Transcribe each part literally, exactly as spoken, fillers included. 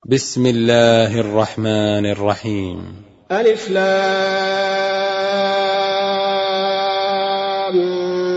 بسم الله الرحمن الرحيم. ألف لام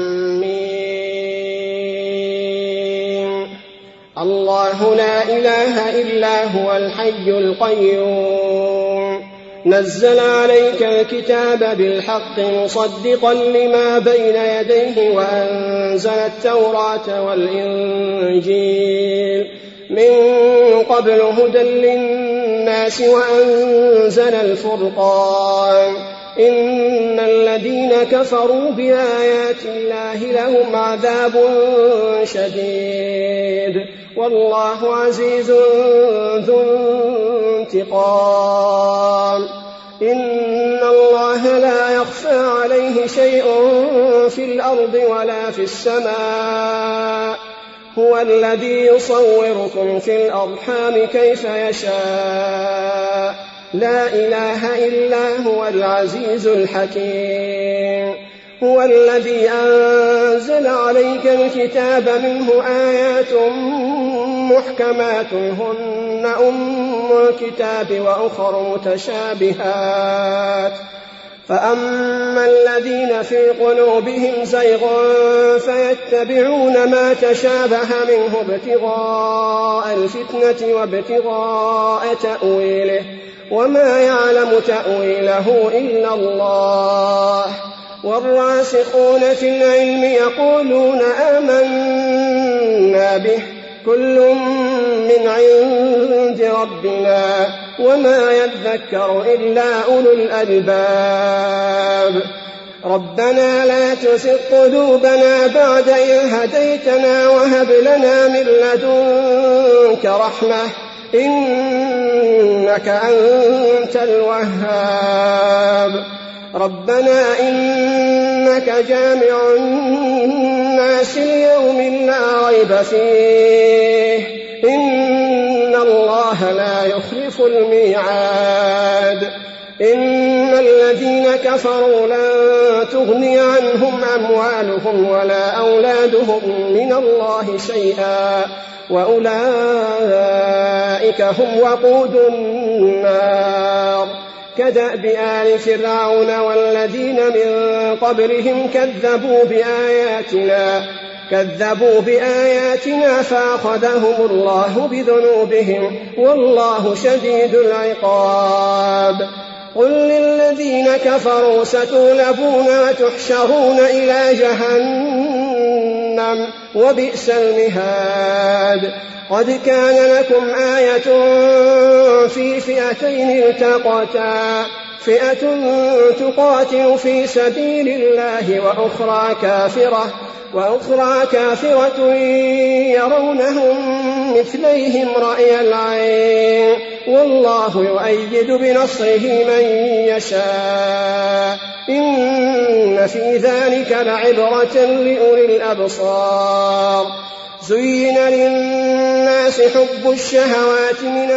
ميم. الله لا إله إلا هو الحي القيوم نزل عليك الكتاب بالحق مصدقا لما بين يديه وأنزل التوراة والإنجيل من قبل هدى للناس وأنزل الفرقان إن الذين كفروا بآيات الله لهم عذاب شديد والله عزيز ذو انتقام. إن الله لا يخفى عليه شيء في الأرض ولا في السماء هو الذي يصوركم في الأرحام كيف يشاء لا إله إلا هو العزيز الحكيم. هو الذي أنزل عليك الكتاب منه آيات محكمات هن أم الكتاب وأخر متشابهات فأما الذين في قلوبهم زيغ فيتبعون ما تشابه منه ابتغاء الفتنة وابتغاء تأويله وما يعلم تأويله إلا الله والراسخون في العلم يقولون آمنا به كل من عند ربنا وما يذكر إلا أولو الألباب. ربنا لا تزغ قلوبنا بعد إذ هديتنا وهب لنا من لدنك رحمة إنك أنت الوهاب. ربنا إنك جامع الناس ليوم لا ريب فيه إن الله لا يخلف الميعاد. إن الذين كفروا لن تغني عنهم أموالهم ولا أولادهم من الله شيئا وأولئك هم وقود النار. كدأب آل فرعون والذين من قبلهم كذبوا بآياتنا كذبوا بآياتنا فأخذهم الله بذنوبهم والله شديد العقاب. قل للذين كفروا ستغلبون وتحشرون إلى جهنم وبئس المهاد. قد كان لكم آية في فئتين التقتا فئة تقاتل في سبيل الله وأخرى كافرة وأخرى كافرة يرونهم مثليهم رأي العين والله يؤيد بنصره من يشاء إن في ذلك لعبرة لأولي الأبصار. زين للناس حب الشهوات من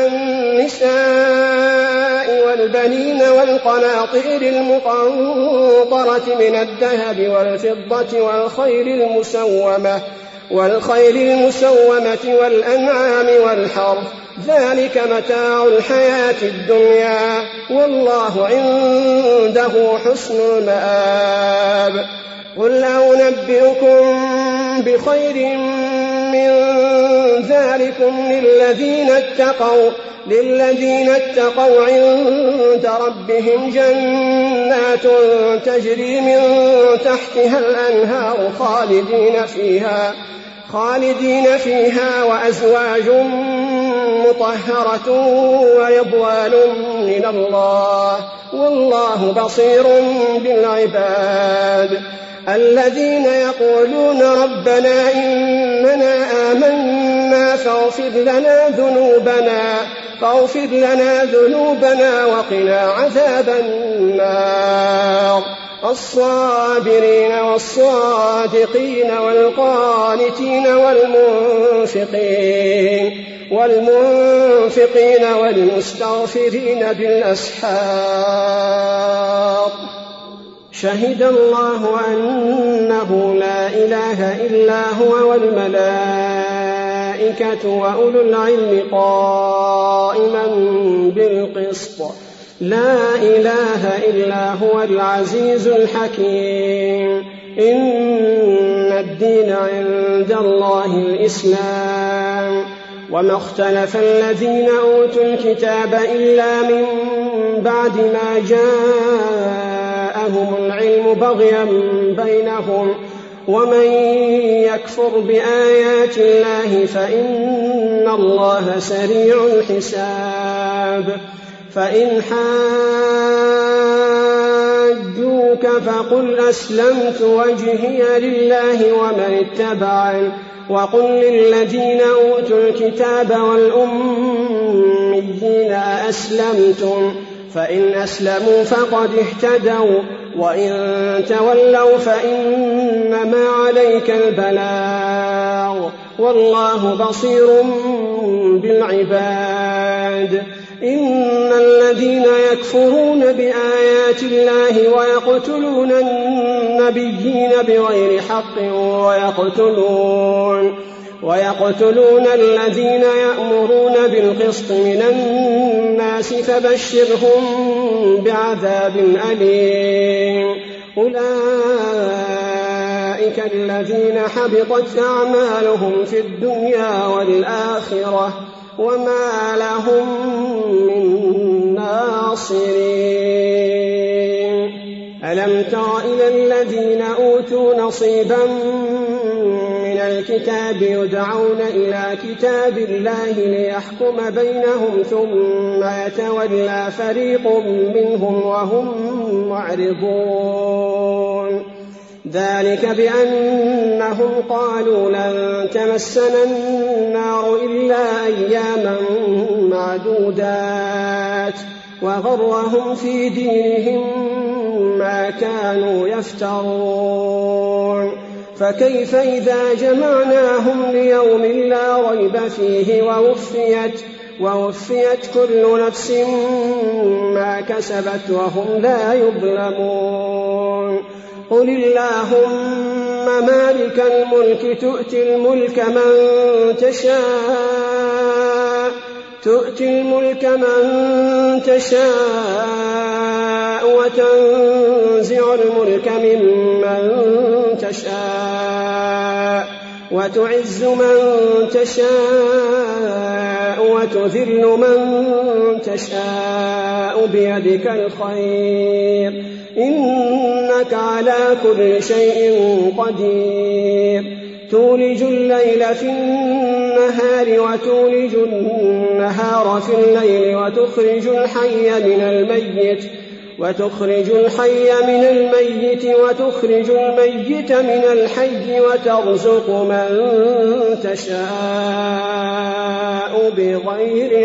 النساء والبنين والقناطير المقنطرة من الذهب والفضة والخيل المسومة والخيل المسومة والأنعام والحرث ذلك متاع الحياة الدنيا والله عنده حسن المآب. قل أنبئكم بخير من ذلكم للذين اتقوا للذين اتقوا عند ربهم جنات تجري من تحتها الأنهار خالدين فيها خالدين فيها وأزواج مطهرة ورضوان من الله والله بصير بالعباد. الذين يقولون ربنا إننا آمنا فاغفر لنا ذنوبنا فاغفر لنا ذنوبنا وقنا عذاب النار. الصابرين والصادقين والقانتين والمنفقين والمنفقين والمستغفرين بالأسحار. شهد الله أنه لا إله إلا هو والملائكة وأولو العلم قائما بالقسط لا إله إلا هو العزيز الحكيم. إن الدين عند الله الإسلام. وما اختلف الذين أوتوا الكتاب إلا من بعد ما جاءهم العلم بغيا بينهم ومن يكفر بآيات الله فإن الله سريع الحساب. فإن حاجوك فقل أسلمت وجهي لله ومن اتبعني وقل للذين أوتوا الكتاب والأميين أسلمتم فإن أسلموا فقد اهتدوا وإن تولوا فإنما عليك البلاغ والله بصير بالعباد. إن الذين يكفرون بآيات الله ويقتلون النبيين بغير حق ويقتلون, ويقتلون الذين يأمرون بالقسط من الناس فبشرهم بعذاب أليم. أولئك الذين حبطت أعمالهم في الدنيا والآخرة وما لهم من ناصرين. ألم تر إلى الذين أوتوا نصيبا من الكتاب يدعون إلى كتاب الله ليحكم بينهم ثم يتولى فريق منهم وهم معرضون. ذلك بأنهم قالوا لن تمسنا النار إلا أياما معدودات وغرهم في دينهم ما كانوا يفترون. فكيف إذا جمعناهم ليوم لا ريب فيه ووفيت, ووفيت كل نفس ما كسبت وهم لا يظلمون. قل اللهم مالك الملك تؤتي الملك من تشاء تؤتي الملك من تشاء وتنزع الملك ممن تشاء وتعز من تشاء وتذل من تشاء بيدك الخير إنك على كل شيء قدير. تولج الليل في النهار وتولج النهار في الليل وتخرج الحي من الميت وتخرج الحي من الميت وتخرج الميت من الحي وترزق من تشاء بغير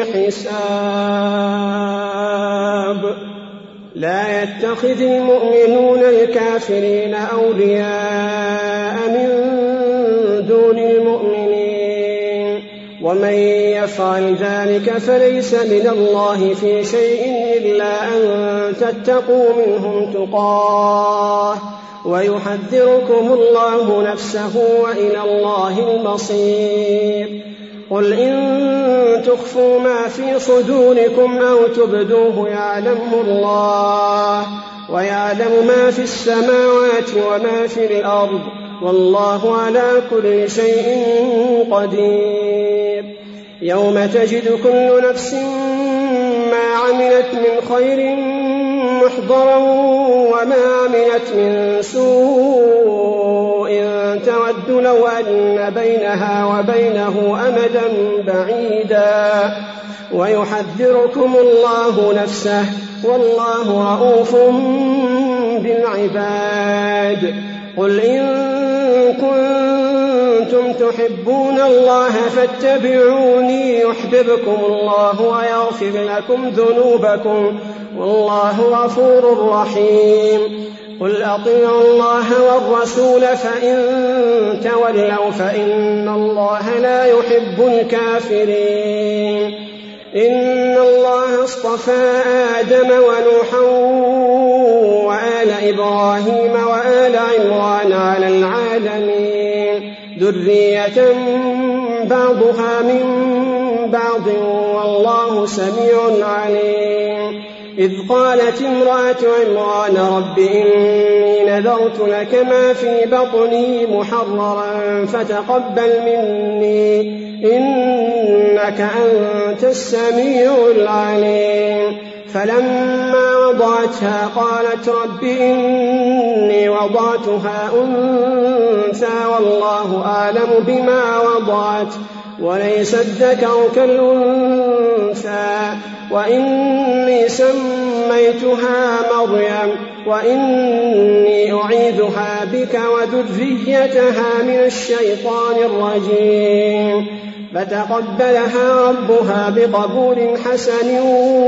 حساب. لا يتخذ المؤمنون الكافرين أولياء من دون المؤمنين ومن يفعل ذلك فليس من الله في شيء إلا أن تتقوا منهم تقاه ويحذركم الله نفسه وإلى الله المصير. قل إن تخفوا ما في صدوركم أو تبدوه يعلمه الله ويعلم ما في السماوات وما في الأرض والله على كل شيء قدير. يوم تجد كل نفس ما عملت من خير محضرا وما عملت من سوء تود لو أن بينها وبينه أمدا بعيدا ويحذركم الله نفسه والله رؤوف بالعباد. قل إن كنتم تحبون الله فاتبعوني يحببكم الله ويغفر لكم ذنوبكم والله غفور رحيم. قل أطيعوا الله والرسول فإن تولوا فإن الله لا يحب الكافرين. إن الله اصطفى آدم ونوحا وآل إبراهيم وآل عمران على العالمين ذرية بعضها من بعض والله سميع عليم. إذ قالت امرأة عمران رب إني نذرت لك ما في بطني محررا فتقبل مني إنك أنت السميع العليم. فلما وضعتها قالت رب إني وضعتها أنثى والله أعلم بما وضعت وليس الذكر كالأنثى وإني سميتها مريم وإني أعيذها بك وذريتها من الشيطان الرجيم. فتقبلها ربها بقبول حسن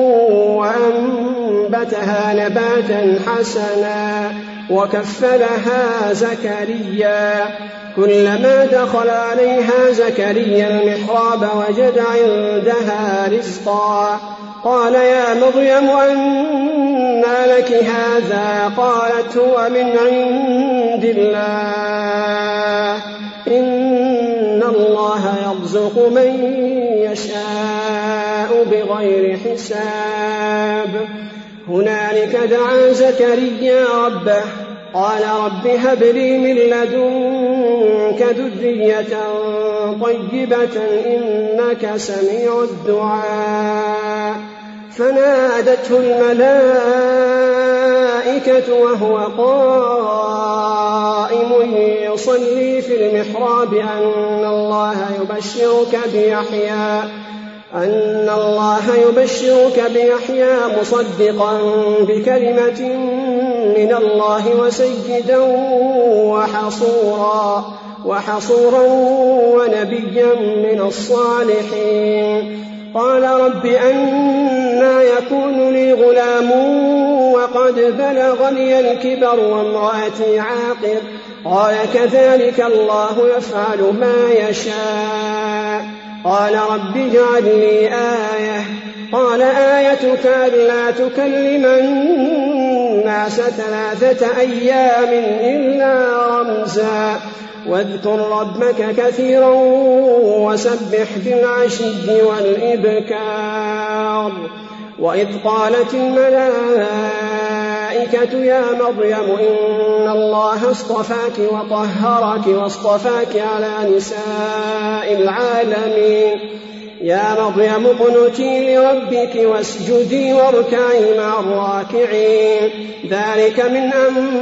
وأنبتها نباتا حسنا وكفلها زكريا. كلما دخل عليها زكريا المحراب وجد عندها رزقا قال يا مريم أنى لك هذا؟ قالت هو من عند الله إن الله يرزق من يشاء بغير حساب. هنالك دعا زكريا ربه قال رب هب لي من لدنك ذرية طيبة إنك سميع الدعاء. فنادته الملائكة وهو قائم يصلي في المحراب أن الله يبشرك بيحيى أن الله يبشرك بيحيى مصدقا بكلمة من الله وسيدا وحصورا وحصورا ونبيا من الصالحين. قال رب أنى يكون لي غلام وقد بلغني الكبر وامرأتي عاقر؟ قال كذلك الله يفعل ما يشاء. قال رب اجعل لي آية. قال آيتك ألا تكلم الناس ثلاثة أيام إلا رمزا واذكر ربك كثيرا وسبح بالعشي والإبكار. وإذ قالت الملائكة يا مريم إن الله اصطفاك وطهرك واصطفاك على نساء العالمين. يا مريم اقنتي لربك واسجدي واركعي مع الراكعين. ذلك من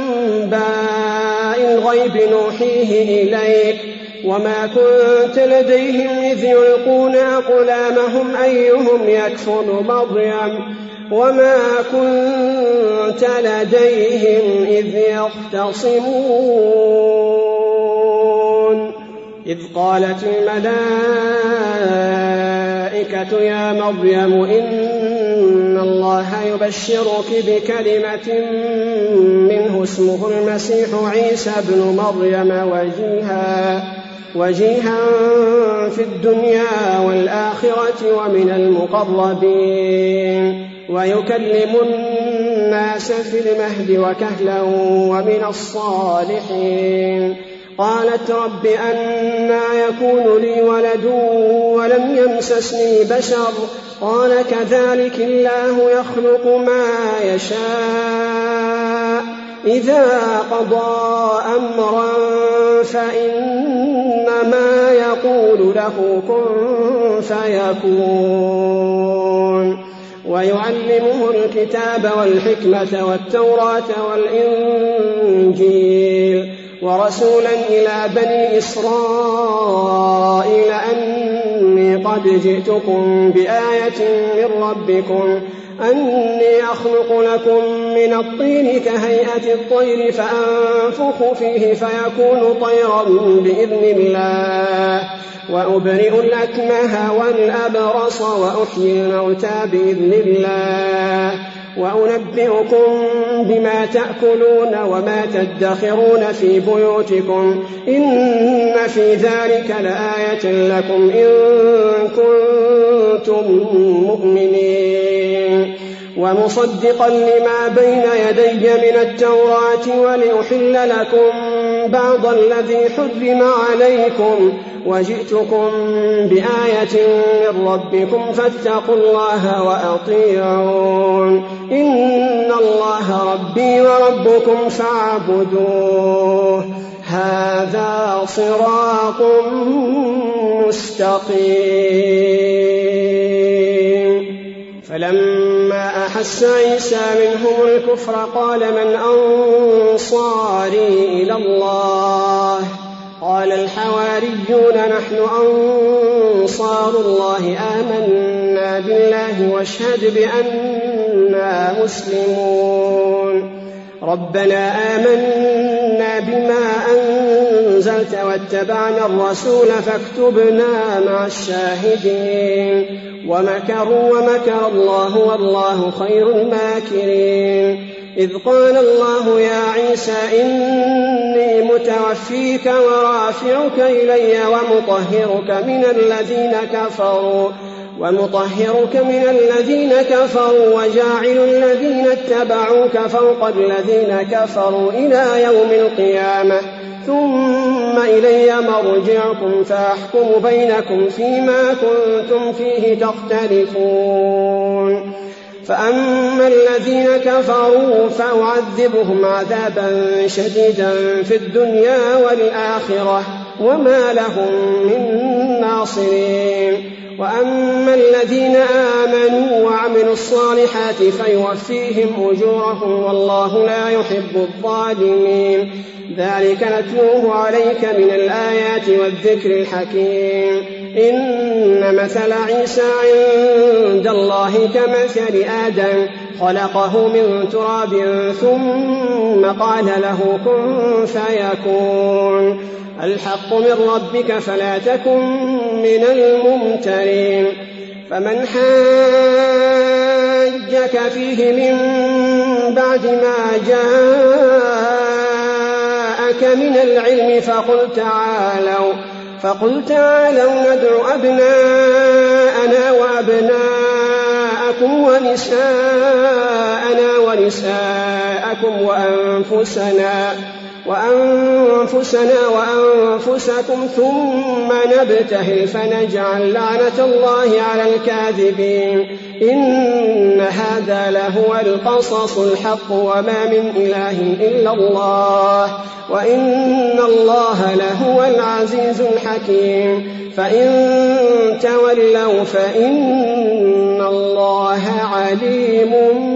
أنباء الغيب نوحيه إليك وما كنت لديهم إذ يلقون أقلامهم أيهم يكفل مريم وما كنت لديهم إذ يختصمون. إذ قالت الملائكة يا مريم إن الله يبشرك بكلمة منه اسمه المسيح عيسى ابن مريم وجيها وجيها في الدنيا والآخرة ومن المقربين ويكلم الناس في المهد وكهلا ومن الصالحين. قالت رب أنى يكون لي ولد ولم يمسسني بشر؟ قال كذلك الله يخلق ما يشاء إذا قضى أمرا فإنما يقول له كن فيكون. ويعلمه الكتاب والحكمة والتوراة والإنجيل ورسولا إلى بني إسرائيل أني قد جئتكم بآية من ربكم أني أخلق لكم من الطين كهيئة الطير فأنفخ فيه فيكون طيرا بإذن الله وأبرئ الأكمه والأبرص وأحيي الموتى بإذن الله وأنبئكم بما تأكلون وما تدخرون في بيوتكم إن في ذلك لآية لكم إن كنتم مؤمنين. ومصدقا لما بين يدي من التوراة ولأحل لكم بعض الذي حرم عليكم وجئتكم بآية من ربكم فاتقوا الله وأطيعون إن الله ربي وربكم فاعبدوه هذا صراط مستقيم. فلما أحس عيسى منهم الكفر قال من أنصاري إلى الله قال الحواريون نحن أنصار الله آمنا بالله واشهد بأننا مسلمون ربنا آمنا بما أنزلت واتبعنا الرسول فاكتبنا مع الشاهدين ومكروا ومكر الله والله خير الماكرين. إذ قال الله يا عيسى إني متوفيك ورافعك إلي ومطهرك من الذين كفروا ومطهرك من الذين كفروا وجاعل الذين اتبعوك فوق الذين كفروا إلى يوم القيامة ثم إلي مرجعكم فأحكم بينكم فيما كنتم فيه تختلفون. فأما الذين كفروا فأعذبهم عذابا شديدا في الدنيا والآخرة وما لهم من ناصرين. وأما الذين آمنوا وعملوا الصالحات فيوفيهم أجورهم والله لا يحب الظالمين. ذلك نتلوه عليك من الآيات والذكر الحكيم. إن مثل عيسى عند الله كمثل آدم خلقه من تراب ثم قال له كن فيكون الحق من ربك فلا تكن من الممترين. فمن حاجك فيه من بعد ما جاءك من العلم فقل تعالوا فقل تعالوا ندع أبناءنا وأبناءكم ونساءنا ونساءكم وأنفسنا وأنفسنا وأنفسكم ثم نبتهل فنجعل لعنة الله على الكاذبين. إن هذا لهو القصص الحق وما من إله إلا الله وإن الله لهو العزيز الحكيم. فإن تولوا فإن الله عليم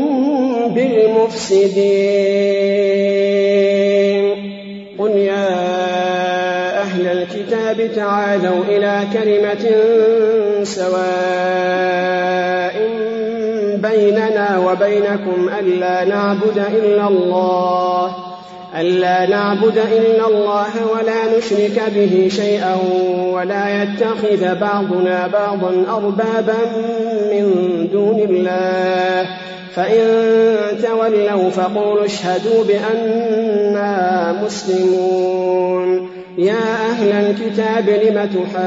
بالمفسدين. قل يا أهل الكتاب تعالوا إلى كلمة سواء بيننا وبينكم ألا نعبد إلا الله ألا نعبد إلا الله ولا نشرك به شيئا ولا يتخذ بعضنا بعضا أربابا من دون الله فإن تولوا فقولوا اشهدوا بأننا مسلمون. يا أهل الكتاب لم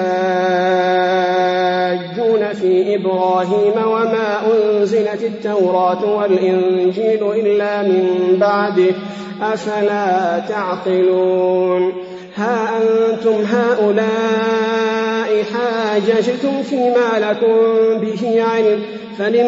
تحاجون في إبراهيم وما أنزلت التوراة والإنجيل إلا من بعده أفلا تعقلون. ها أنتم هؤلاء حاججتم فيما لكم به علم فلم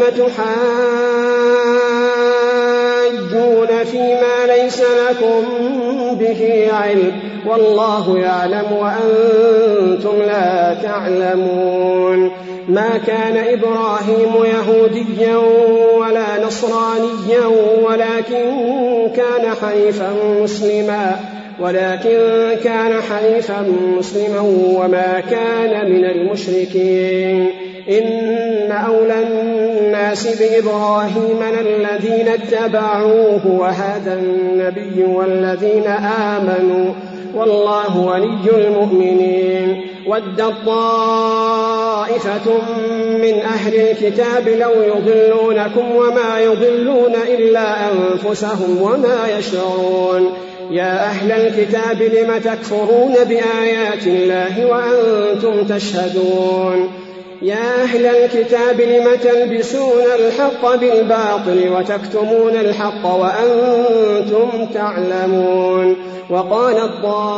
تحاجون فيما ليس لكم به علم والله يعلم وأنتم لا تعلمون. ما كان إبراهيم يهوديا ولا نصرانيا ولكن كان حنيفا مسلما ولكن كان حنيفا مسلما وما كان من المشركين. إن أولى الناس بإبراهيم الذين اتبعوه وهذا النبي والذين آمنوا والله ولي المؤمنين. ودت طائفة من أهل الكتاب لو يضلونكم وما يضلون إلا أنفسهم وما يشعرون. يا أهل الكتاب لم تكفرون بآيات الله وأنتم تشهدون. يا أهل الكتاب لم تلبسون الحق بالباطل وتكتمون الحق وأنتم تعلمون. وقالت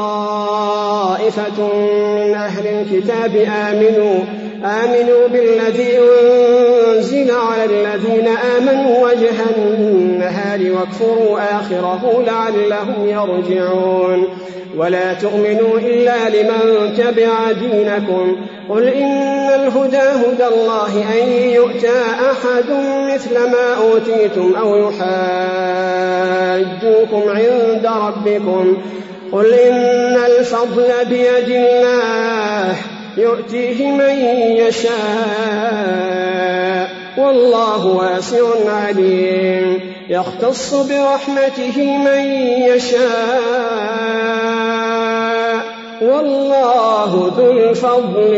طائفة من أهل الكتاب آمنوا آمنوا بالذي أنزل على الذين آمنوا وجه النهار واكفروا آخره لعلهم يرجعون ولا تؤمنوا إلا لمن تبع دينكم قل إن الهدى هدى الله أن يؤتى أحد مثل ما أوتيتم أو يحاجوكم عند ربكم قل إن الفضل بيد الله يؤتيه من يشاء والله واسع عليم يختص برحمته من يشاء والله ذو الفضل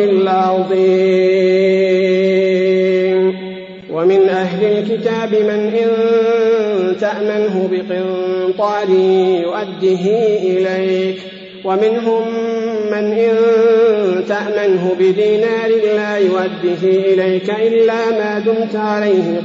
العظيم ومن أهل الكتاب من إن تأمنه بقنطار يؤده إليك ومنهم من إن تأمنه بدينار لا يؤده إليك إلا ما دمت عليه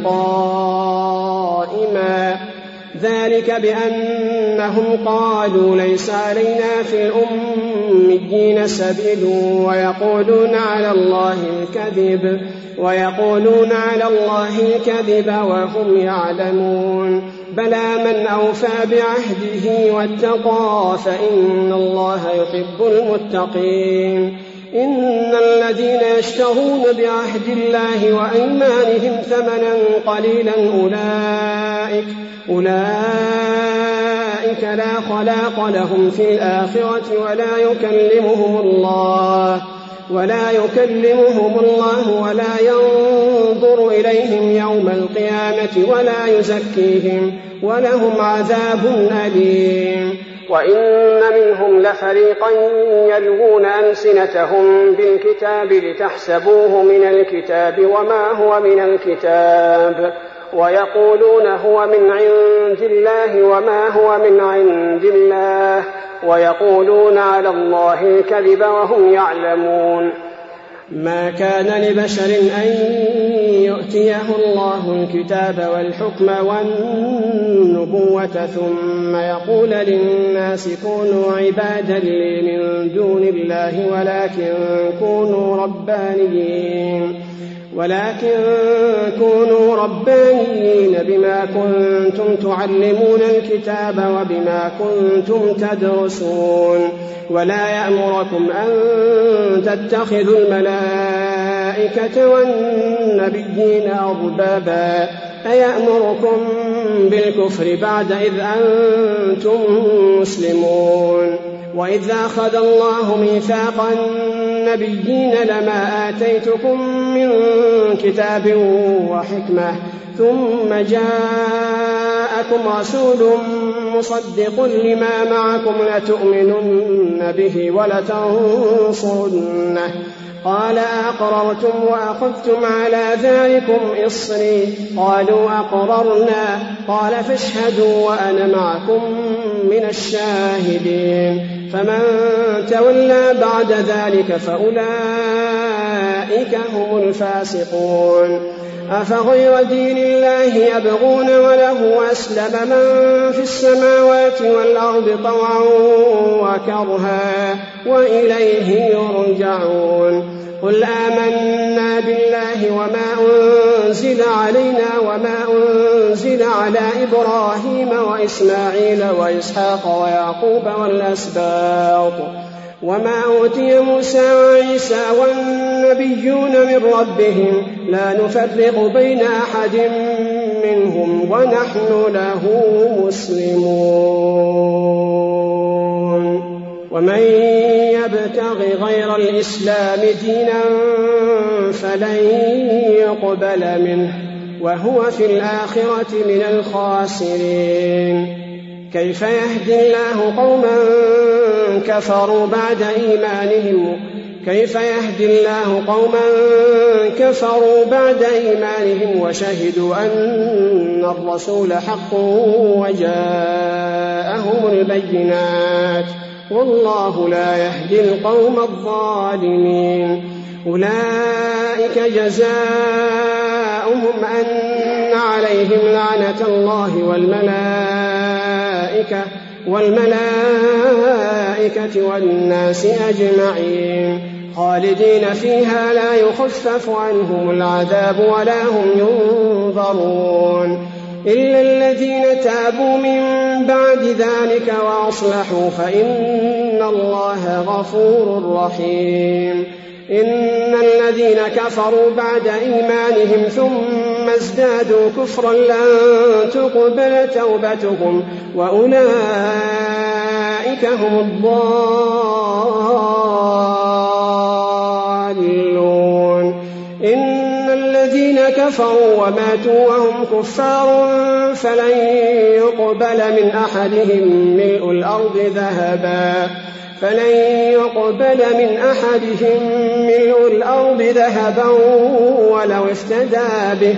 قائما ذلك بأنهم قالوا ليس علينا في الأميين سبيل ويقولون على الله الكذب ويقولون على الله الكذب وهم يعلمون بلى من أوفى بعهده واتقى فإن الله يحب المتقين إن الذين يشترون بعهد الله وأيمانهم ثمنا قليلا أولئك أولئك لا خلاق لهم في الآخرة ولا يكلمهم الله ولا يكلمهم الله ولا ينظر إليهم يوم القيامة ولا يزكيهم ولهم عذاب أليم وإن منهم لفريقا يلوون ألسنتهم بالكتاب لتحسبوه من الكتاب وما هو من الكتاب ويقولون هو من عند الله وما هو من عند الله ويقولون على الله الكذب وهم يعلمون ما كان لبشر أن يؤتيه الله الكتاب والحكم والنبوة ثم يقول للناس كونوا عبادا لي من دون الله ولكن كونوا ربانيين ولكن كونوا ربانيين بما كنتم تعلمون الكتاب وبما كنتم تدرسون ولا يأمركم أن تتخذوا الملائكة والنبيين أربابا أيأمركم بالكفر بعد إذ أنتم مسلمون وإذ أخذ الله ميثاق النبيين لما آتيتكم من كتاب وحكمة ثم جاءكم رسول مصدق لما معكم لتؤمنن به ولتنصرنه قال أقررتم وأخذتم على ذلكم إصري قالوا أقررنا قال فاشهدوا وأنا معكم من الشاهدين فمن تولى بعد ذلك فأولئك هم الفاسقون أفغير دين الله يبغون وله أسلم من في السماوات والأرض طوعا وكرها وإليه يرجعون قل آمنا بالله وما أنزل علينا وما أنزل على إبراهيم وإسماعيل وإسحاق ويعقوب والأسباط وما أوتي موسى وعيسى والنبيون من ربهم لا نفرق بين أحد منهم ونحن له مسلمون ومن يبتغ غير الإسلام دينا فلن يقبل منه وهو في الآخرة من الخاسرين كيف يهدي الله قوما كفروا بعد إيمانهم كيف يهدي الله قوما كفروا بعد إيمانهم وشهدوا أن الرسول حق وجاءهم البينات والله لا يهدي القوم الظالمين أولئك جزاؤهم أن عليهم لعنة الله والملائكة والملائكة والناس أجمعين خالدين فيها لا يخفف عنهم العذاب ولا هم ينظرون إلا الذين تابوا من بعد ذلك وأصلحوا فإن الله غفور رحيم إن الذين كفروا بعد إيمانهم ثم ازدادوا كفرا لن تقبل توبتهم وأولئك هم الضالون إن الذين كفروا وماتوا وهم كفار فلن يقبل من أحدهم ملء الأرض ذهبا فلن يقبل من أحدهم ملء الأرض ذهبا ولو افتدى به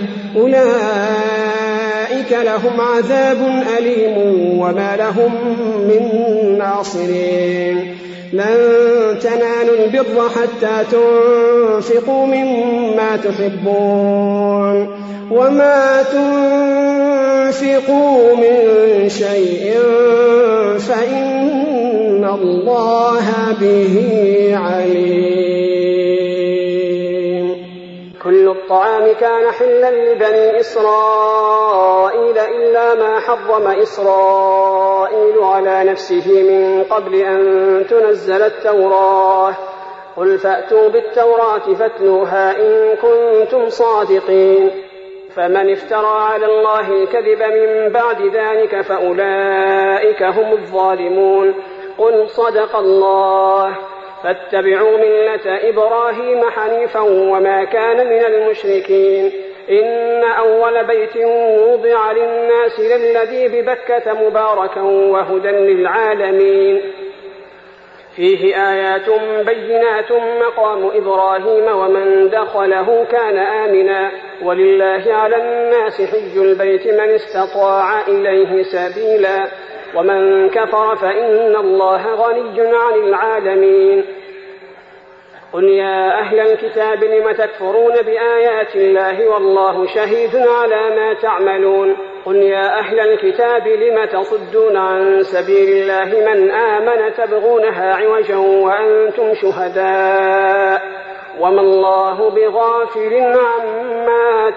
أولئك لهم عذاب أليم وما لهم من ناصرين لن تنالوا البر حتى تنفقوا مما تحبون وما تنفقوا من شيء فإن الله به عليم. كل الطعام كان حلا لبني إسرائيل إلا ما حرم إسرائيل على نفسه من قبل أن تنزل التوراة قل فأتوا بالتوراة فاتلوها إن كنتم صادقين فمن افترى على الله الكذب من بعد ذلك فأولئك هم الظالمون قل صدق الله فاتبعوا ملة إبراهيم حنيفا وما كان من المشركين إن أول بيت وضع للناس للذي ببكة مباركا وهدى للعالمين فيه آيات بينات مقام إبراهيم ومن دخله كان آمنا ولله على الناس حج البيت من استطاع إليه سبيلا ومن كفر فإن الله غني عن العالمين قل يا أهل الكتاب لم تكفرون بآيات الله والله شهيد على ما تعملون قل يا أهل الكتاب لم تصدون عن سبيل الله من آمن تبغونها عوجا وأنتم شهداء وما الله بغافل عما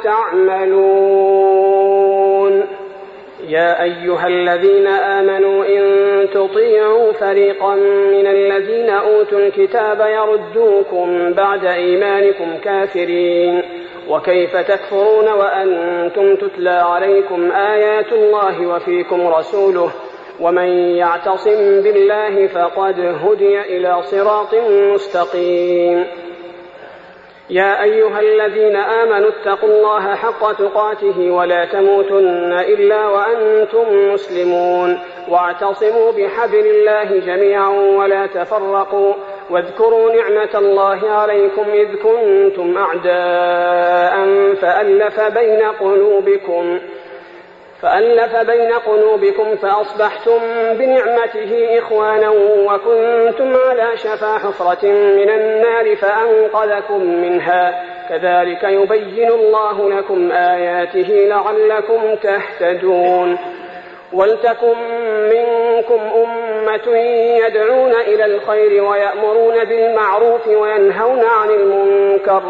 تعملون يا أيها الذين آمنوا إن تطيعوا فريقا من الذين أوتوا الكتاب يردوكم بعد إيمانكم كافرين وكيف تكفرون وأنتم تتلى عليكم آيات الله وفيكم رسوله ومن يعتصم بالله فقد هدي إلى صراط مستقيم يا أيها الذين آمنوا اتقوا الله حق تقاته ولا تموتن إلا وأنتم مسلمون واعتصموا بحبل الله جميعا ولا تفرقوا واذكروا نعمة الله عليكم إذ كنتم أعداء فألف بين قلوبكم فألف بين قلوبكم فأصبحتم بنعمته إخوانا وكنتم على شفا حفرة من النار فأنقذكم منها كذلك يبين الله لكم آياته لعلكم تهتدون ولتكن منكم أمة يدعون إلى الخير ويأمرون بالمعروف وينهون عن المنكر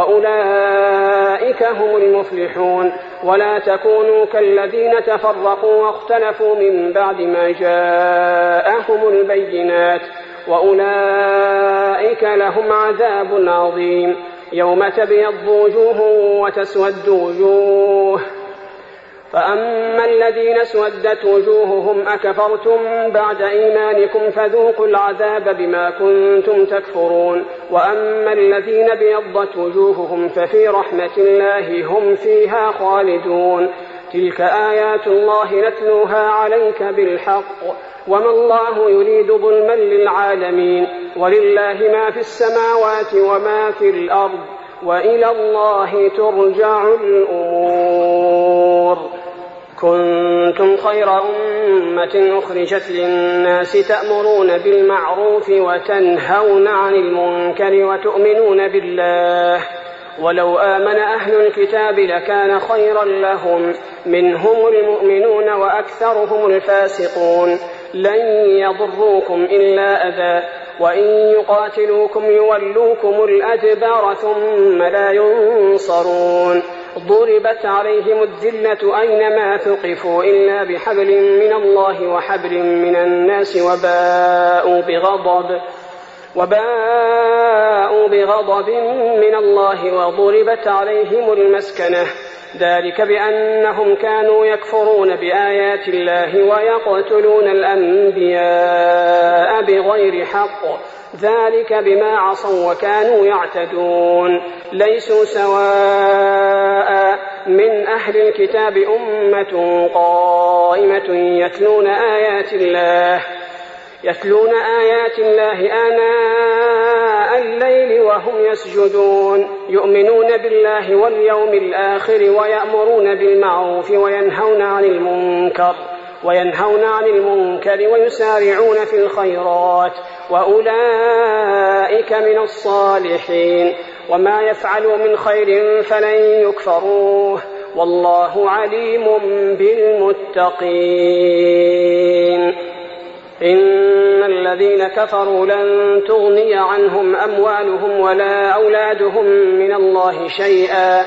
وأولئك هم المفلحون ولا تكونوا كالذين تفرقوا واختلفوا من بعد ما جاءهم البينات وأولئك لهم عذاب عظيم يوم تبيض وجوه وتسود وجوه فأما الذين اسودت وجوههم أكفرتم بعد إيمانكم فذوقوا العذاب بما كنتم تكفرون وأما الذين بيضت وجوههم ففي رحمة الله هم فيها خالدون تلك آيات الله نتلوها عليك بالحق وما الله يريد ظلما للعالمين ولله ما في السماوات وما في الأرض وإلى الله ترجع الأمور كنتم خير أمة أخرجت للناس تأمرون بالمعروف وتنهون عن المنكر وتؤمنون بالله ولو آمن أهل الكتاب لكان خيرا لهم منهم المؤمنون وأكثرهم الفاسقون لن يضروكم إلا أذى وإن يقاتلوكم يولوكم الأدبار ثم لا ينصرون ضربت عليهم الذلة أينما ثقفوا إلا بحبل من الله وحبل من الناس وباءوا بغضب وباءوا بغضب من الله وضربت عليهم المسكنة ذلك بأنهم كانوا يكفرون بآيات الله ويقتلون الأنبياء بغير حق ذلك بما عصوا وكانوا يعتدون ليسوا سواء من أهل الكتاب أمة قائمة يتلون آيات الله يتلون آيات الله آناء الليل وهم يسجدون يؤمنون بالله واليوم الآخر ويأمرون بالمعروف وينهون عن المنكر وينهون عن المنكر ويسارعون في الخيرات وأولئك من الصالحين وما يفعلوا من خير فلن يكفروه والله عليم بالمتقين إن الذين كفروا لن تغني عنهم أموالهم ولا أولادهم من الله شيئا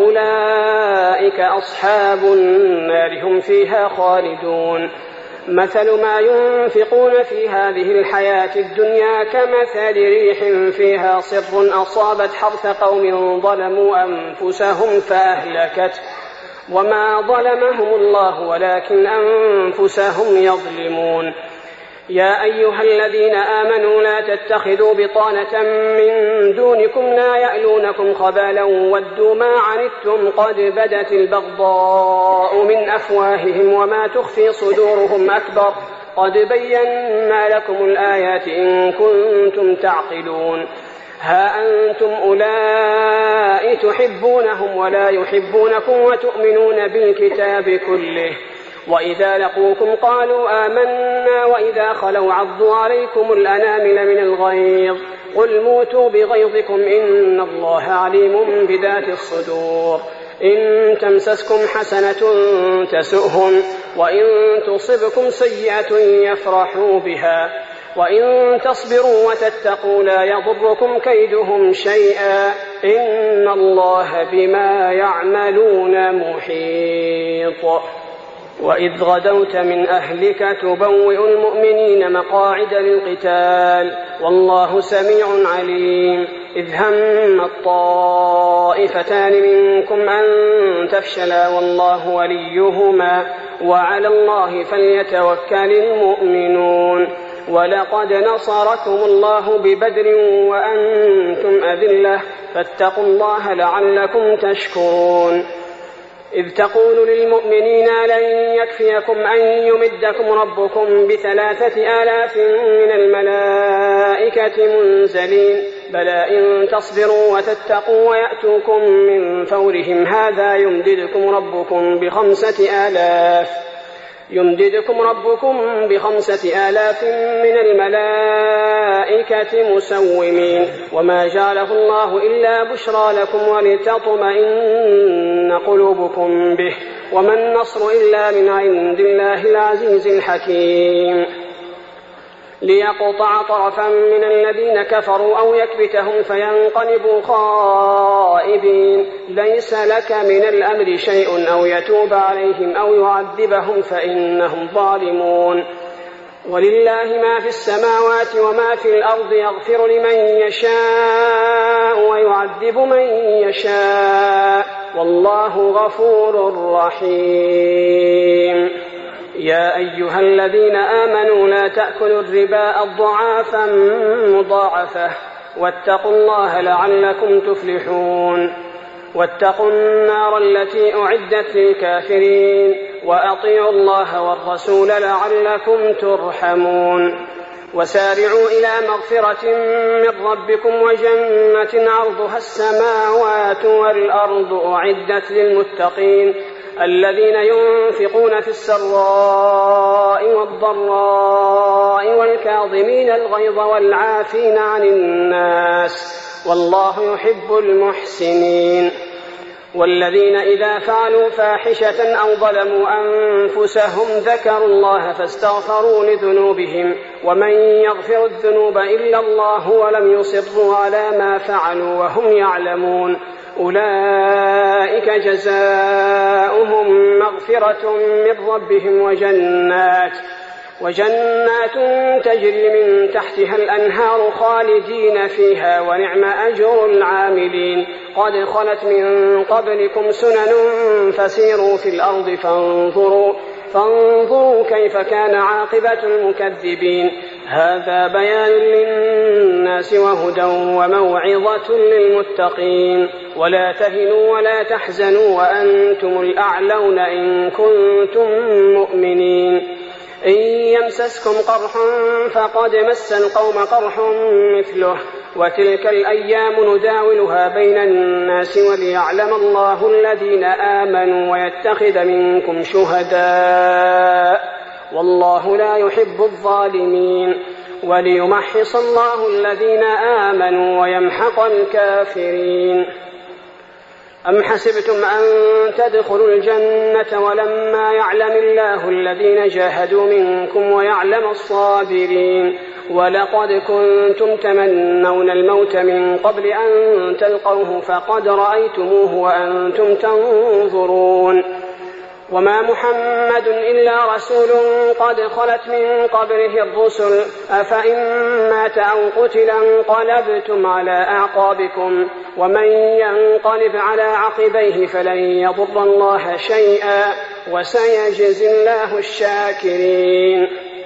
وأولئك أصحاب النار هم فيها خالدون مثل ما ينفقون في هذه الحياة الدنيا كمثل ريح فيها صر أصابت حرث قوم ظلموا أنفسهم فأهلكت وما ظلمهم الله ولكن أنفسهم يظلمون يا أيها الذين آمنوا لا تتخذوا بطانة من دونكم لا يألونكم خبالا ودوا ما عنتم قد بدت البغضاء من أفواههم وما تخفي صدورهم أكبر قد بينا لكم الآيات إن كنتم تعقلون ها أنتم أولئك تحبونهم ولا يحبونكم وتؤمنون بالكتاب كله وإذا لقوكم قالوا آمنا وإذا خلوا عضوا عليكم الأنامل من الغيظ قل موتوا بغيظكم إن الله عليم بذات الصدور إن تمسسكم حسنة تسؤهم وإن تصبكم سيئة يفرحوا بها وإن تصبروا وتتقوا لا يضركم كيدهم شيئا إن الله بما يعملون محيط وإذ غدوت من أهلك تبوئ المؤمنين مقاعد للقتال والله سميع عليم إذ هم الطائفتان منكم أن تفشلا والله وليهما وعلى الله فليتوكل المؤمنون ولقد نصركم الله ببدر وأنتم أذلة فاتقوا الله لعلكم تشكرون إذ تقول للمؤمنين لن يكفيكم أن يمدكم ربكم بثلاثة آلاف من الملائكة منزلين بلى إن تصبروا وتتقوا ويأتوكم من فورهم هذا يمددكم ربكم بخمسة آلاف يمددكم ربكم بخمسة آلاف من الملائكة مسومين وما جعله الله إلا بشرى لكم ولتطمئن قلوبكم به وما النصر إلا من عند الله العزيز الحكيم ليقطع طرفا من الذين كفروا أو يكبتهم فينقلبوا خائبين ليس لك من الأمر شيء أو يتوب عليهم أو يعذبهم فإنهم ظالمون ولله ما في السماوات وما في الأرض يغفر لمن يشاء ويعذب من يشاء والله غفور رحيم يا أيها الذين آمنوا لا تأكلوا الربا أضعافا مضاعفة واتقوا الله لعلكم تفلحون واتقوا النار التي أعدت للكافرين وأطيعوا الله والرسول لعلكم ترحمون وسارعوا إلى مغفرة من ربكم وجنة عرضها السماوات والأرض أعدت للمتقين الذين ينفقون في السراء والضراء والكاظمين الغيظ والعافين عن الناس والله يحب المحسنين والذين إذا فعلوا فاحشة أو ظلموا أنفسهم ذكروا الله فاستغفروا لذنوبهم ومن يغفر الذنوب إلا الله ولم يصروا على ما فعلوا وهم يعلمون أولئك جزاؤهم مغفرة من ربهم وجنات وجنات تجري من تحتها الأنهار خالدين فيها ونعم أجر العاملين قد خلت من قبلكم سنن فسيروا في الأرض فانظروا, فانظروا كيف كان عاقبة المكذبين هذا بيان للناس وهدى وموعظة للمتقين ولا تهنوا ولا تحزنوا وأنتم الأعلون إن كنتم مؤمنين إن يمسسكم قرح فقد مس القوم قرح مثله وتلك الأيام نداولها بين الناس وليعلم الله الذين آمنوا ويتخذ منكم شهداء والله لا يحب الظالمين وليمحص الله الذين آمنوا ويمحق الكافرين أم حسبتم أن تدخلوا الجنة ولما يعلم الله الذين جاهدوا منكم ويعلم الصابرين ولقد كنتم تمنون الموت من قبل أن تلقوه فقد رأيتموه وأنتم تنظرون وما محمد إلا رسول قد خلت من قبله الرسل أفإن مات أو قتل انقلبتم على أعقابكم ومن ينقلب على عقبيه فلن يضر الله شيئا وسيجزي الله الشاكرين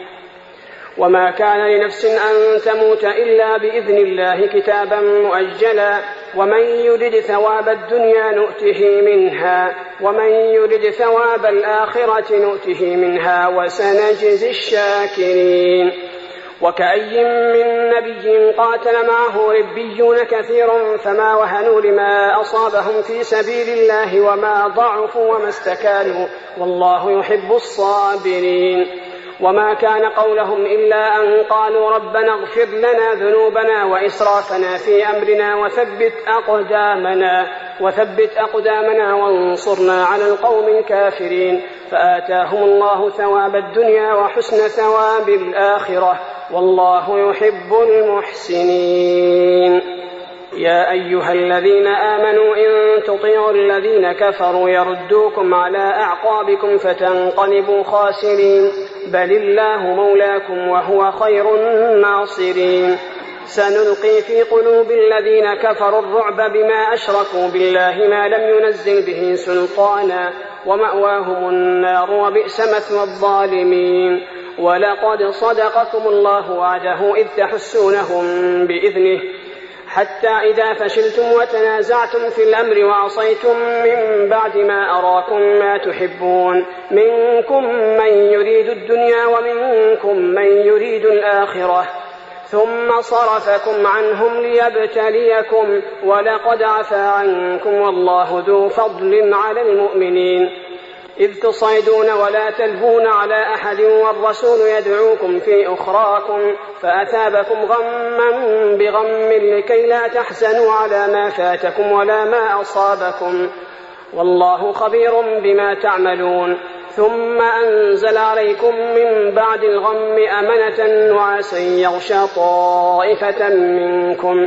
وما كان لنفس أن تموت إلا بإذن الله كتابا مؤجلا ومن يرد ثواب الدنيا نؤته منها ومن يرد ثواب الآخرة نؤته منها وسنجزي الشاكرين وكأي من نبي قاتل معه ربيون كثير فما وهنوا لما أصابهم في سبيل الله وما ضعفوا وما استكانوا والله يحب الصابرين وما كان قولهم إلا أن قالوا ربنا اغفر لنا ذنوبنا وإسرافنا في أمرنا وثبت أقدامنا, وثبت أقدامنا وانصرنا على القوم الكافرين فآتاهم الله ثواب الدنيا وحسن ثواب الآخرة والله يحب المحسنين يا أيها الذين آمنوا إن تطيعوا الذين كفروا يردوكم على أعقابكم فتنقلبوا خاسرين بل الله مولاكم وهو خير الناصرين سنلقي في قلوب الذين كفروا الرعب بما أشركوا بالله ما لم ينزل به سلطانا ومأواهم النار وبئس مثوى الظالمين ولقد صدقكم الله وعده إذ تحسونهم بإذنه حتى إذا فشلتم وتنازعتم في الأمر وعصيتم من بعد ما أراكم ما تحبون منكم من يريد الدنيا ومنكم من يريد الآخرة ثم صرفكم عنهم ليبتليكم ولقد عفا عنكم والله ذو فضل على المؤمنين إذ تصعدون ولا تلهون على أحد والرسول يدعوكم في أخراكم فأثابكم غما بغم لكي لا تحزنوا على ما فاتكم ولا ما أصابكم والله خبير بما تعملون ثم أنزل عليكم من بعد الغم أمنة نعاسا يغشى طائفة منكم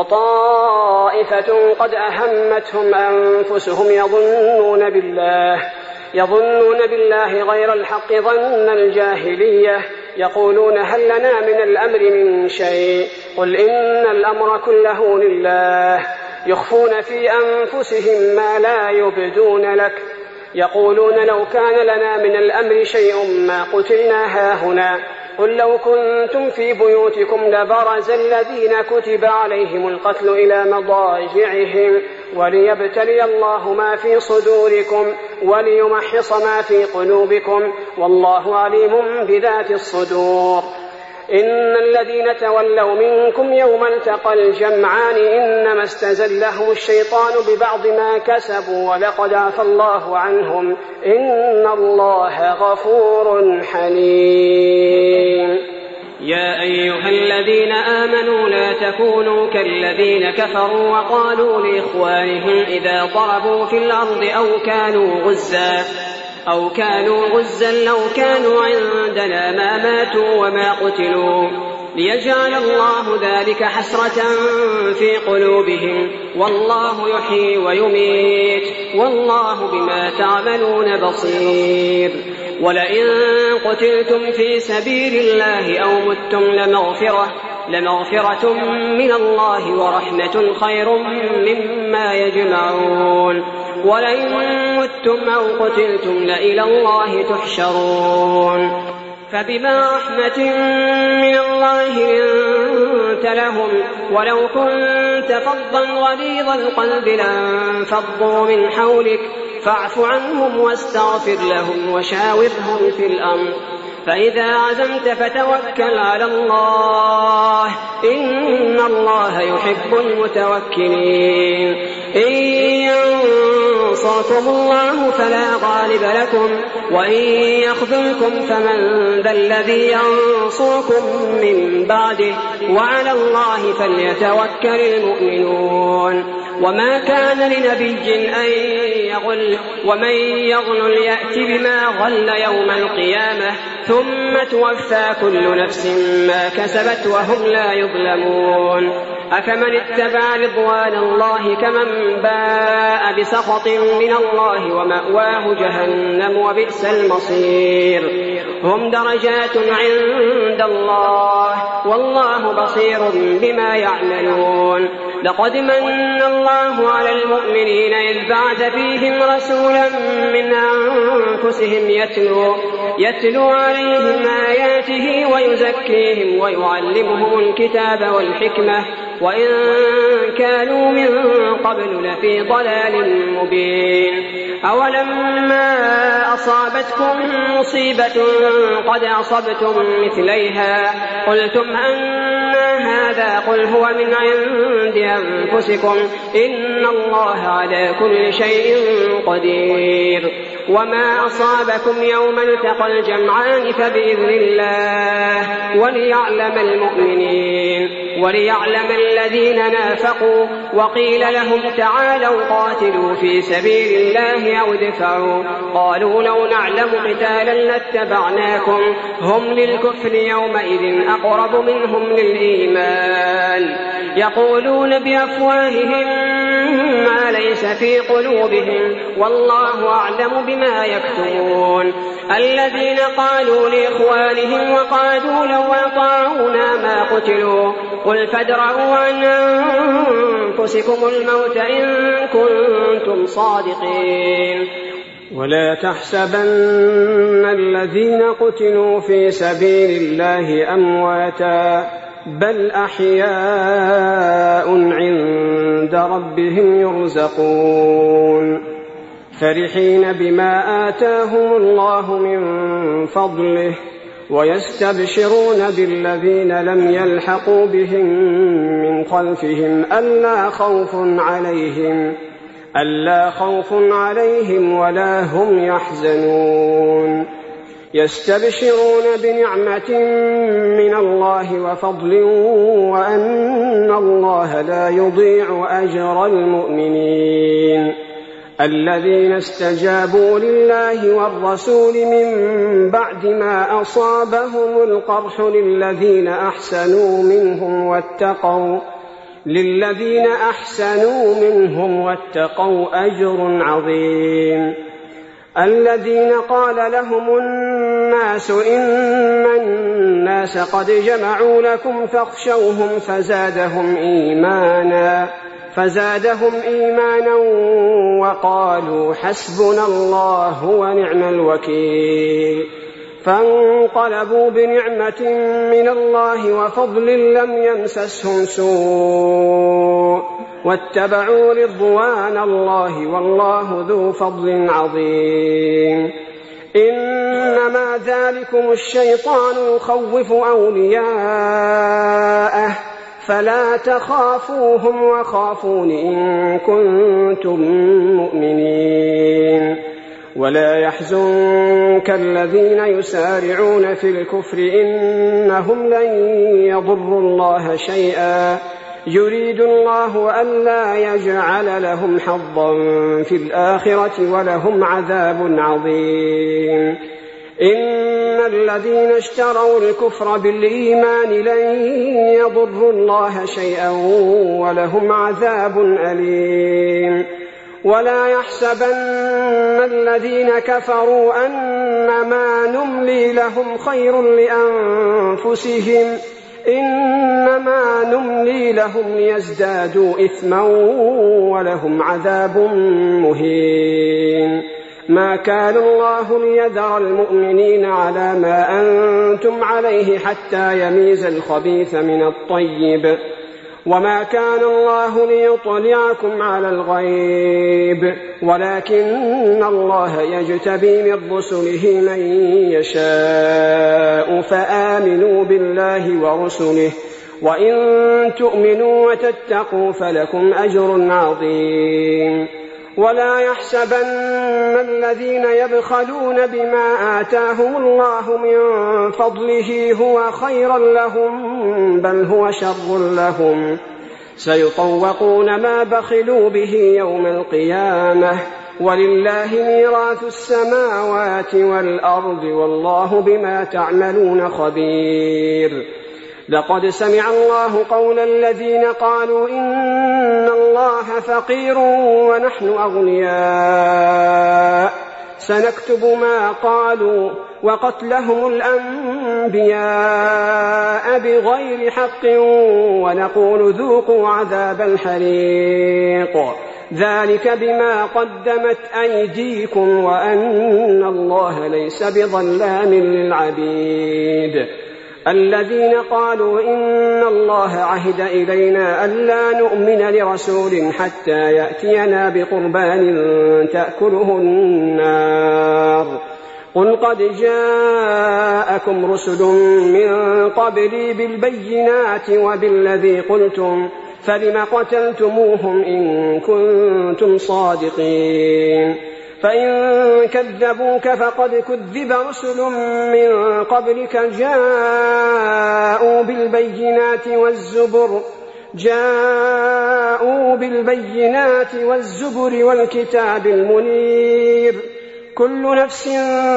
وطائفة قد أهمتهم أنفسهم يظنون بالله يظنون بالله غير الحق ظن الجاهلية يقولون هل لنا من الأمر من شيء قل إن الأمر كله لله يخفون في أنفسهم ما لا يبدون لك يقولون لو كان لنا من الأمر شيء ما قتلنا هاهنا قل لو كنتم في بيوتكم لبرز الذين كتب عليهم القتل إلى مضاجعهم وليبتلي الله ما في صدوركم وليمحص ما في قلوبكم والله عليم بذات الصدور إن الذين تولوا منكم يوم التقى الجمعان إنما استزلهم الشيطان ببعض ما كسبوا ولقد عفى الله عنهم إن الله غفور حليم يا أيها الذين آمنوا لا تكونوا كالذين كفروا وقالوا لإخوانهم إذا ضربوا في الأرض أو كانوا غزا أو كانوا غزا لو كانوا عندنا ما ماتوا وما قتلوا ليجعل الله ذلك حسرة في قلوبهم والله يحيي ويميت والله بما تعملون بصير. ولئن قتلتم في سبيل الله أو متم لمغفرة, لمغفرة من الله ورحمة خير مما يجمعون. ولئن متم أو قتلتم لإلى الله تحشرون. فبما رحمة من الله لنت لهم ولو كنت فظا غليظ القلب لانفضوا من حولك فاعف عنهم واستغفر لهم وشاورهم في الأمر فإذا عزمت فتوكل على الله إن الله يحب المتوكلين. إن ينصركم الله فلا غالب لكم وإن يخذلكم فمن ذا الذي ينصركم من بعده وعلى الله فليتوكل المؤمنون. وما كان لنبي أن يغل ومن يغل يأت بما غل يوم القيامة ثم توفى كل نفس ما كسبت وهم لا يظلمون. أفمن اتبع رضوان الله كمن باء بسخط من الله ومأواه جهنم وبئس المصير. هم درجات عند الله والله بصير بما يعملون. لقد من الله على المؤمنين إذ بعث فيهم رسولا من أنفسهم يتلو, يتلو عليهم آياته ويزكيهم ويعلمهم الكتاب والحكمة وإن كانوا من قبل لفي ضلال مبين. أولما أصابتكم مصيبة قد أصبتم مثليها قلتم أن هذا قل هو من عند أنفسكم إن الله على كل شيء قدير. وما أصابكم يوم التقى الجمعان فبإذن الله وليعلم المؤمنين وليعلم الذين نافقوا. وقيل لهم تعالوا قاتلوا في سبيل الله أو ادفعوا قالوا لو نعلم قتالا لاتبعناكم هم للكفر يومئذ أقرب منهم للإيمان يقولون بأفواههم ما ليس في قلوبهم والله أعلم بما يكتمون. الذين قالوا لإخوانهم وقالوا لو أطاعونا ما قتلوا قل فادرءوا عن أنفسكم الموت إن كنتم صادقين. ولا تحسبن الذين قتلوا في سبيل الله أمواتا بل أحياء عند ربهم يرزقون فرحين بما آتاهم الله من فضله ويستبشرون بالذين لم يلحقوا بهم من خلفهم ألا خوف عليهم ألا خوف عليهم ولا هم يحزنون يستبشرون بنعمة من الله وفضل وأن الله لا يضيع أجر المؤمنين الذين استجابوا لله والرسول من بعد ما أصابهم القرح للذين أحسنوا منهم واتقوا للذين أحسنوا منهم واتقوا أجر عظيم. الذين قال لهم الناس إن الناس قد جمعوا لكم فاخشوهم فزادهم إيمانا فزادهم إيمانا وقالوا حسبنا الله ونعم الوكيل فانقلبوا بنعمة من الله وفضل لم يمسسهم سوء واتبعوا رضوان الله والله ذو فضل عظيم. إنما ذلكم الشيطان يخوف أولياءه فلا تخافوهم وخافون إن كنتم مؤمنين ولا يحزنك الذين يسارعون في الكفر إنهم لن يضروا الله شيئا يريد الله ألا يجعل لهم حظا في الآخرة ولهم عذاب عظيم إن الذين اشتروا الكفر بالإيمان لن يضروا الله شيئا ولهم عذاب أليم ولا يحسبن الذين كفروا أنما نملي لهم خير لأنفسهم إنما نملي لهم ليزدادوا إثما ولهم عذاب مهين ما كان الله ليذر المؤمنين على ما أنتم عليه حتى يميز الخبيث من الطيب وما كان الله ليطلعكم على الغيب ولكن الله يجتبي من رسله من يشاء فآمنوا بالله ورسله وإن تؤمنوا وتتقوا فلكم أجر عظيم ولا يحسبن الذين يبخلون بما آتاهم الله من فضله هو خيرا لهم بل هو شر لهم سيطوقون ما بخلوا به يوم القيامة ولله ميراث السماوات والأرض والله بما تعملون خبير لقد سمع الله قول الذين قالوا إن الله فقير ونحن أغنياء سنكتب ما قالوا وقتلهم الأنبياء بغير حق ونقول ذوقوا عذاب الحريق ذلك بما قدمت أيديكم وأن الله ليس بظلام للعبيد الذين قالوا إن الله عهد إلينا ألا نؤمن لرسول حتى يأتينا بقربان تأكله النار قل قد جاءكم رسل من قبلي بالبينات وبالذي قلتم فلم قتلتموهم إن كنتم صادقين فإن كذبوك فقد كذب رسل من قبلك جاءوا بالبينات والزبر جاءوا بالبينات والزبر والكتاب المنير كل نفس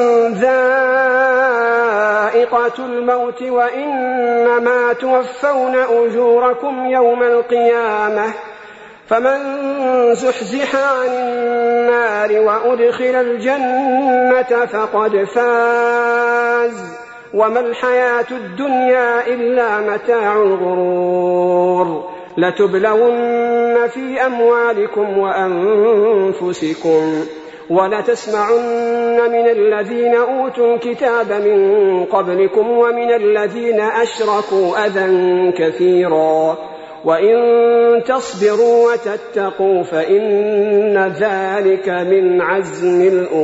ذائقة الموت وإنما توفون أجوركم يوم القيامة فمن زحزح عن النار وأدخل الجنة فقد فاز وما الحياة الدنيا إلا متاع الغرور لتبلون في أموالكم وأنفسكم ولتسمعن من الذين أوتوا الكتاب من قبلكم ومن الذين أشركوا أذى كثيرا وإن تصبروا وتتقوا فإن ذلك من عزم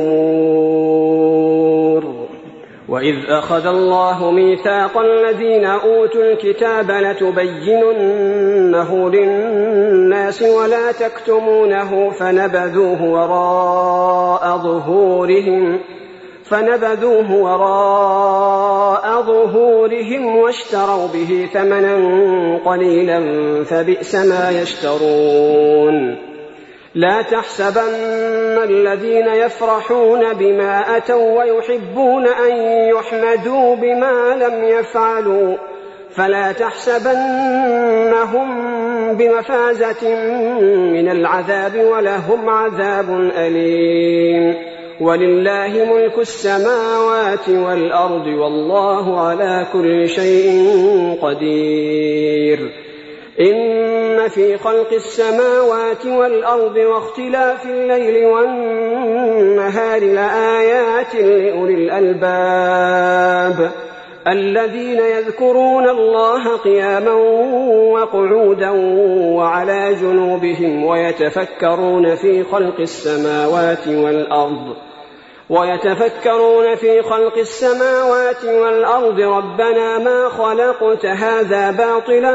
الأمور وإذ أخذ الله ميثاق الذين أوتوا الكتاب لتبيننه للناس ولا تكتمونه فنبذوه وراء ظهورهم فنبذوه وراء ظهورهم واشتروا به ثمنا قليلا فبئس ما يشترون لا تحسبن الذين يفرحون بما أتوا ويحبون أن يحمدوا بما لم يفعلوا فلا تحسبنهم بمفازة من العذاب ولهم عذاب أليم ولله ملك السماوات والأرض والله على كل شيء قدير إن في خلق السماوات والأرض واختلاف الليل والنهار لآيات لأولي الألباب الذين يذكرون الله قياما وقعودا وعلى جنوبهم ويتفكرون في خلق السماوات والأرض ويتفكرون في خلق السماوات والأرض ربنا ما خلقت هذا باطلا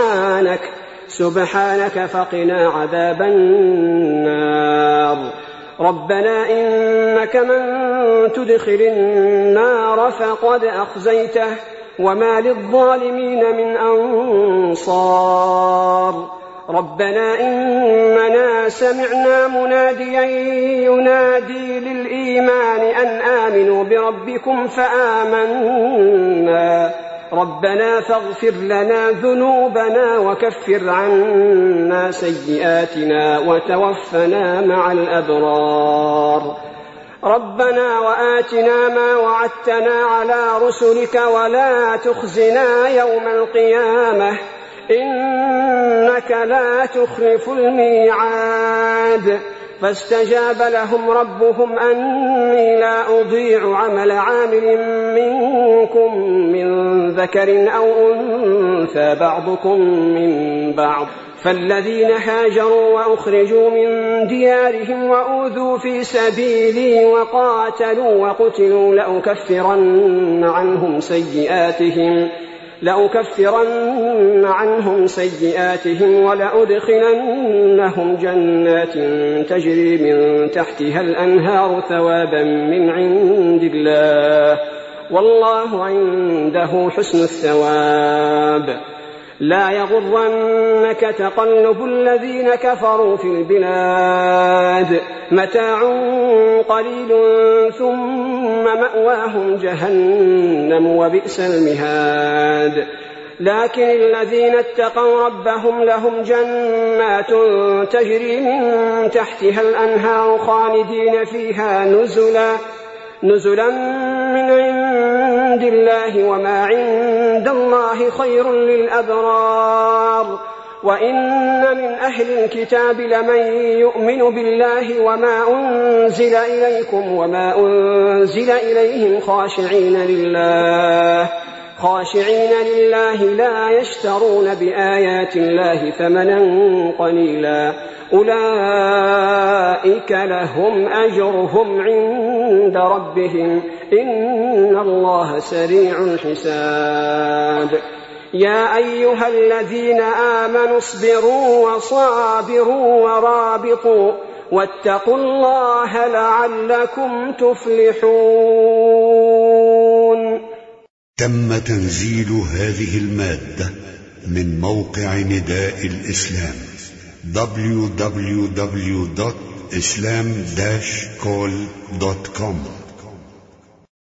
سبحانك سبحانك فقنا عذاب النار ربنا إنك من تدخل النار فقد أخزيته وما للظالمين من أنصار ربنا إننا سمعنا مناديا ينادي للإيمان أن آمنوا بربكم فآمنا ربنا فاغفر لنا ذنوبنا وكفر عنا سيئاتنا وتوفنا مع الأبرار ربنا وآتنا ما وعدتنا على رسلك ولا تخزنا يوم القيامة إنك لا تخلف الميعاد فاستجاب لهم ربهم أني لا أضيع عمل عامل منكم من ذكر أو أنثى بعضكم من بعض فالذين هاجروا وأخرجوا من ديارهم وأوذوا في سبيلي وقاتلوا وقتلوا لأكفرن عنهم سيئاتهم لأكفرن عنهم سيئاتهم ولأدخلنهم جنات تجري من تحتها الأنهار ثوابا من عند الله والله عنده حسن الثواب لا يغرنك تقلب الذين كفروا في البلاد متاع قليل ثم مأواهم جهنم وبئس المهاد لكن الذين اتقوا ربهم لهم جنات تجري من تحتها الأنهار خالدين فيها نزلا نزلا من عند الله وما عند الله خير للأبرار وإن من أهل الكتاب لمن يؤمن بالله وما أنزل إليكم وما أنزل إليهم خاشعين لله خاشعين لله لا يشترون بآيات الله ثمنا قليلا أولئك لهم أجرهم عند ربهم إن الله سريع الحساب يا أيها الذين آمنوا اصبروا وصابروا ورابطوا واتقوا الله لعلكم تفلحون. تم تنزيل هذه المادة من موقع نداء الإسلام دبليو دبليو دبليو دوت إسلام داش كول دوت كوم.